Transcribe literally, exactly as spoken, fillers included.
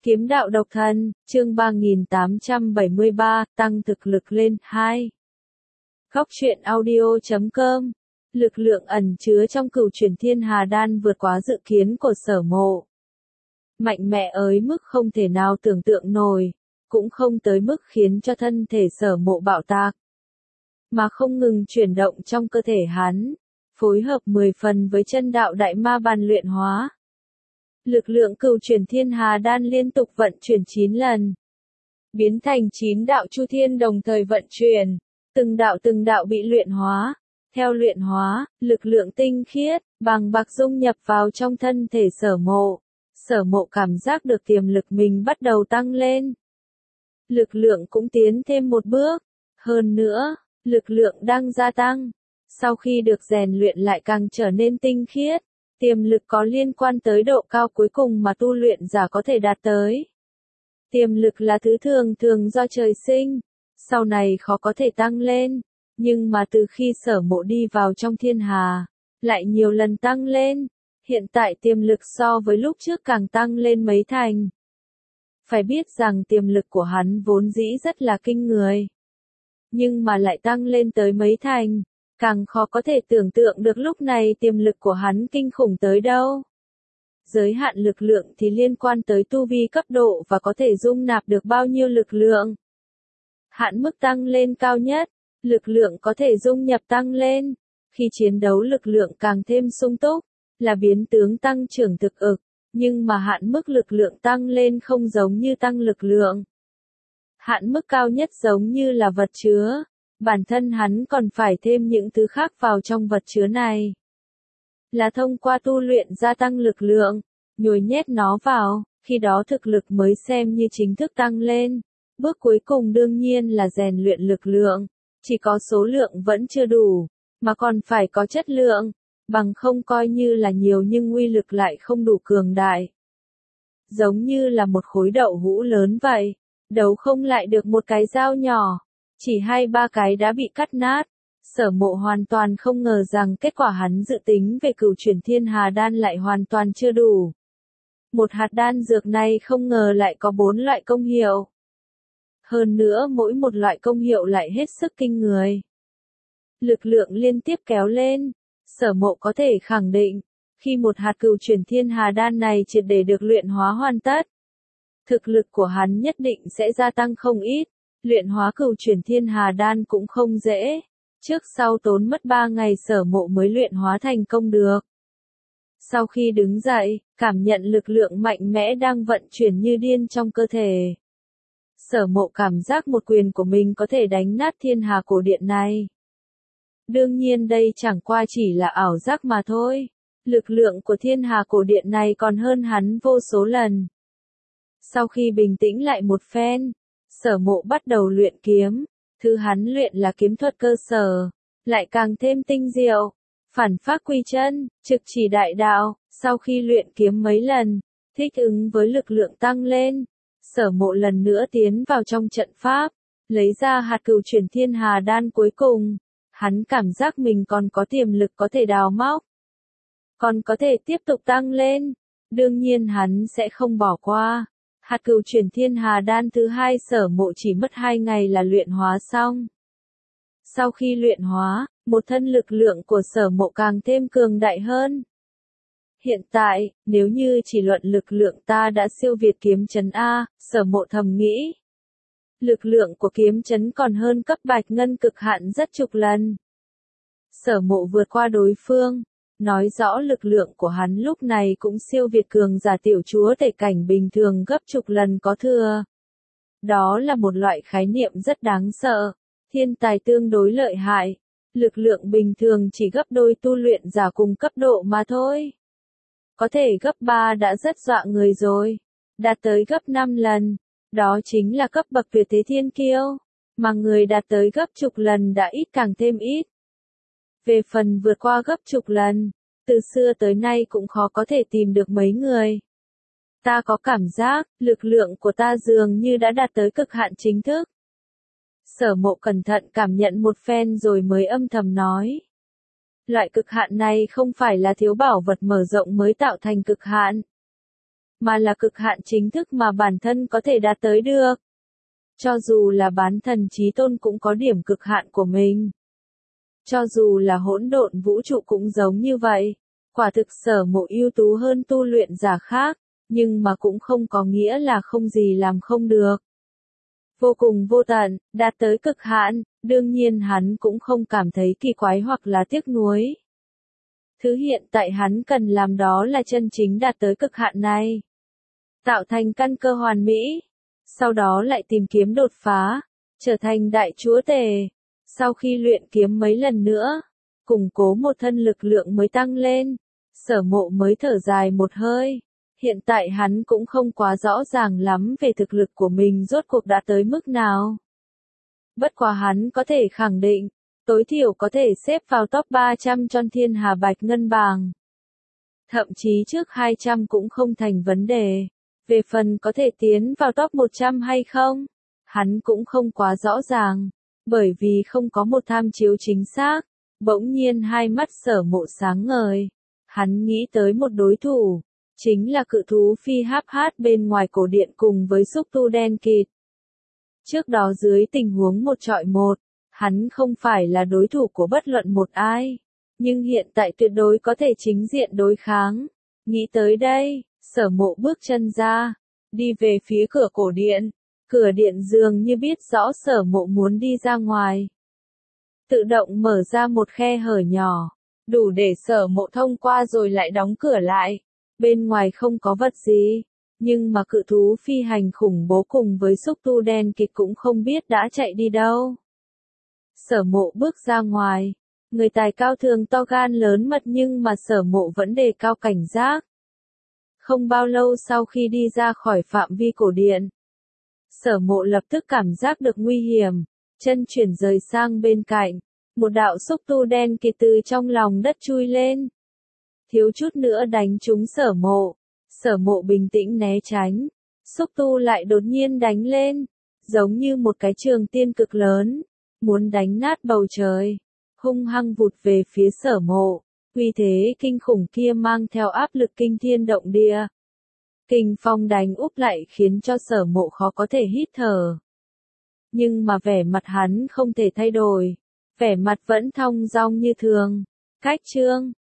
Kiếm đạo độc thân, chương ba nghìn tám trăm bảy mươi ba, tăng thực lực lên, hai. Góc truyện audio chấm com. Lực lượng ẩn chứa trong cửu chuyển thiên hà đan vượt quá dự kiến của Sở Mộ. Mạnh mẽ ới mức không thể nào tưởng tượng nổi, cũng không tới mức khiến cho thân thể Sở Mộ bạo tạc, mà không ngừng chuyển động trong cơ thể hắn, phối hợp mười phần với chân đạo đại ma bàn luyện hóa. Lực lượng cửu chuyển thiên hà đan liên tục vận chuyển chín lần, biến thành chín đạo chu thiên đồng thời vận chuyển, từng đạo từng đạo bị luyện hóa. Theo luyện hóa, lực lượng tinh khiết, bằng bạc dung nhập vào trong thân thể Sở Mộ. Sở Mộ cảm giác được tiềm lực mình bắt đầu tăng lên. Lực lượng cũng tiến thêm một bước. Hơn nữa, lực lượng đang gia tăng. Sau khi được rèn luyện lại càng trở nên tinh khiết. Tiềm lực có liên quan tới độ cao cuối cùng mà tu luyện giả có thể đạt tới. Tiềm lực là thứ thường thường do trời sinh, sau này khó có thể tăng lên, nhưng mà từ khi Sở Mộ đi vào trong thiên hà, lại nhiều lần tăng lên, hiện tại tiềm lực so với lúc trước càng tăng lên mấy thành. Phải biết rằng tiềm lực của hắn vốn dĩ rất là kinh người, nhưng mà lại tăng lên tới mấy thành. Càng khó có thể tưởng tượng được lúc này tiềm lực của hắn kinh khủng tới đâu. Giới hạn lực lượng thì liên quan tới tu vi cấp độ và có thể dung nạp được bao nhiêu lực lượng. Hạn mức tăng lên cao nhất, lực lượng có thể dung nhập tăng lên. Khi chiến đấu lực lượng càng thêm sung túc, là biến tướng tăng trưởng thực ực, nhưng mà hạn mức lực lượng tăng lên không giống như tăng lực lượng. Hạn mức cao nhất giống như là vật chứa. Bản thân hắn còn phải thêm những thứ khác vào trong vật chứa này. Là thông qua tu luyện gia tăng lực lượng, nhồi nhét nó vào, khi đó thực lực mới xem như chính thức tăng lên. Bước cuối cùng đương nhiên là rèn luyện lực lượng, chỉ có số lượng vẫn chưa đủ, mà còn phải có chất lượng, bằng không coi như là nhiều nhưng uy lực lại không đủ cường đại. Giống như là một khối đậu hũ lớn vậy, đấu không lại được một cái dao nhỏ. Chỉ hai ba cái đã bị cắt nát. Sở Mộ hoàn toàn không ngờ rằng kết quả hắn dự tính về cửu chuyển thiên hà đan lại hoàn toàn chưa đủ. Một hạt đan dược này không ngờ lại có bốn loại công hiệu. Hơn nữa mỗi một loại công hiệu lại hết sức kinh người. Lực lượng liên tiếp kéo lên. Sở Mộ có thể khẳng định, khi một hạt cửu chuyển thiên hà đan này triệt để được luyện hóa hoàn tất, thực lực của hắn nhất định sẽ gia tăng không ít. Luyện hóa cửu chuyển thiên hà đan cũng không dễ. Trước sau tốn mất ba ngày Sở Mộ mới luyện hóa thành công được. Sau khi đứng dậy, cảm nhận lực lượng mạnh mẽ đang vận chuyển như điên trong cơ thể. Sở Mộ cảm giác một quyền của mình có thể đánh nát thiên hà cổ điện này. Đương nhiên đây chẳng qua chỉ là ảo giác mà thôi. Lực lượng của thiên hà cổ điện này còn hơn hắn vô số lần. Sau khi bình tĩnh lại một phen, Sở Mộ bắt đầu luyện kiếm, thứ hắn luyện là kiếm thuật cơ sở, lại càng thêm tinh diệu, phản phác quy chân, trực chỉ đại đạo. Sau khi luyện kiếm mấy lần, thích ứng với lực lượng tăng lên, Sở Mộ lần nữa tiến vào trong trận pháp, lấy ra hạt cửu chuyển thiên hà đan cuối cùng, hắn cảm giác mình còn có tiềm lực có thể đào móc, còn có thể tiếp tục tăng lên, đương nhiên hắn sẽ không bỏ qua. Hạt cửu chuyển thiên hà đan thứ hai Sở Mộ chỉ mất hai ngày là luyện hóa xong. Sau khi luyện hóa, một thân lực lượng của Sở Mộ càng thêm cường đại hơn. Hiện tại, nếu như chỉ luận lực lượng ta đã siêu việt kiếm chấn A, Sở Mộ thầm nghĩ. Lực lượng của kiếm chấn còn hơn cấp bạch ngân cực hạn rất chục lần. Sở Mộ vượt qua đối phương. Nói rõ lực lượng của hắn lúc này cũng siêu việt cường giả tiểu chúa tể cảnh bình thường gấp chục lần có thừa. Đó là một loại khái niệm rất đáng sợ. Thiên tài tương đối lợi hại. Lực lượng bình thường chỉ gấp đôi tu luyện giả cùng cấp độ mà thôi. Có thể gấp ba đã rất dọa người rồi. Đạt tới gấp năm lần. Đó chính là cấp bậc tuyệt thế thiên kiêu. Mà người đạt tới gấp chục lần đã ít càng thêm ít. Về phần vượt qua gấp chục lần, từ xưa tới nay cũng khó có thể tìm được mấy người. Ta có cảm giác, lực lượng của ta dường như đã đạt tới cực hạn chính thức. Sở Mộ cẩn thận cảm nhận một phen rồi mới âm thầm nói. Loại cực hạn này không phải là thiếu bảo vật mở rộng mới tạo thành cực hạn, mà là cực hạn chính thức mà bản thân có thể đạt tới được. Cho dù là bán thần chí tôn cũng có điểm cực hạn của mình. Cho dù là hỗn độn vũ trụ cũng giống như vậy. Quả thực Sở Mộ ưu tú hơn tu luyện giả khác, nhưng mà cũng không có nghĩa là không gì làm không được. Vô cùng vô tận, đạt tới cực hạn, đương nhiên hắn cũng không cảm thấy kỳ quái hoặc là tiếc nuối. Thứ hiện tại hắn cần làm đó là chân chính đạt tới cực hạn này. Tạo thành căn cơ hoàn mỹ. Sau đó lại tìm kiếm đột phá, trở thành đại chúa tể. Sau khi luyện kiếm mấy lần nữa, củng cố một thân lực lượng mới tăng lên, Sở Mộ mới thở dài một hơi. Hiện tại hắn cũng không quá rõ ràng lắm về thực lực của mình rốt cuộc đã tới mức nào. Bất quá hắn có thể khẳng định, tối thiểu có thể xếp vào top ba trăm trong thiên hà bạch ngân bảng. Thậm chí trước hai trăm cũng không thành vấn đề. Về phần có thể tiến vào top một trăm hay không, hắn cũng không quá rõ ràng, bởi vì không có một tham chiếu chính xác. Bỗng nhiên hai mắt Sở Mộ sáng ngời. Hắn nghĩ tới một đối thủ, chính là cự thú phi háp hát bên ngoài cổ điện cùng với xúc tu đen kịt. Trước đó dưới tình huống một trọi một, hắn không phải là đối thủ của bất luận một ai, nhưng hiện tại tuyệt đối có thể chính diện đối kháng. Nghĩ tới đây, Sở Mộ bước chân ra, đi về phía cửa cổ điện. Cửa điện dường như biết rõ Sở Mộ muốn đi ra ngoài. Tự động mở ra một khe hở nhỏ, đủ để Sở Mộ thông qua rồi lại đóng cửa lại. Bên ngoài không có vật gì, nhưng mà cự thú phi hành khủng bố cùng với xúc tu đen kịt cũng không biết đã chạy đi đâu. Sở Mộ bước ra ngoài, người tài cao thường to gan lớn mật nhưng mà Sở Mộ vẫn đề cao cảnh giác. Không bao lâu sau khi đi ra khỏi phạm vi cổ điện, Sở Mộ lập tức cảm giác được nguy hiểm, chân chuyển rời sang bên cạnh, một đạo xúc tu đen kịt từ trong lòng đất chui lên. Thiếu chút nữa đánh trúng Sở Mộ, Sở Mộ bình tĩnh né tránh, xúc tu lại đột nhiên đánh lên, giống như một cái trường tiên cực lớn, muốn đánh nát bầu trời, hung hăng vụt về phía Sở Mộ. Uy thế kinh khủng kia mang theo áp lực kinh thiên động địa. Kình phong đánh úp lại khiến cho Sở Mộ khó có thể hít thở. Nhưng mà vẻ mặt hắn không thể thay đổi, vẻ mặt vẫn thong dong như thường. Cách chương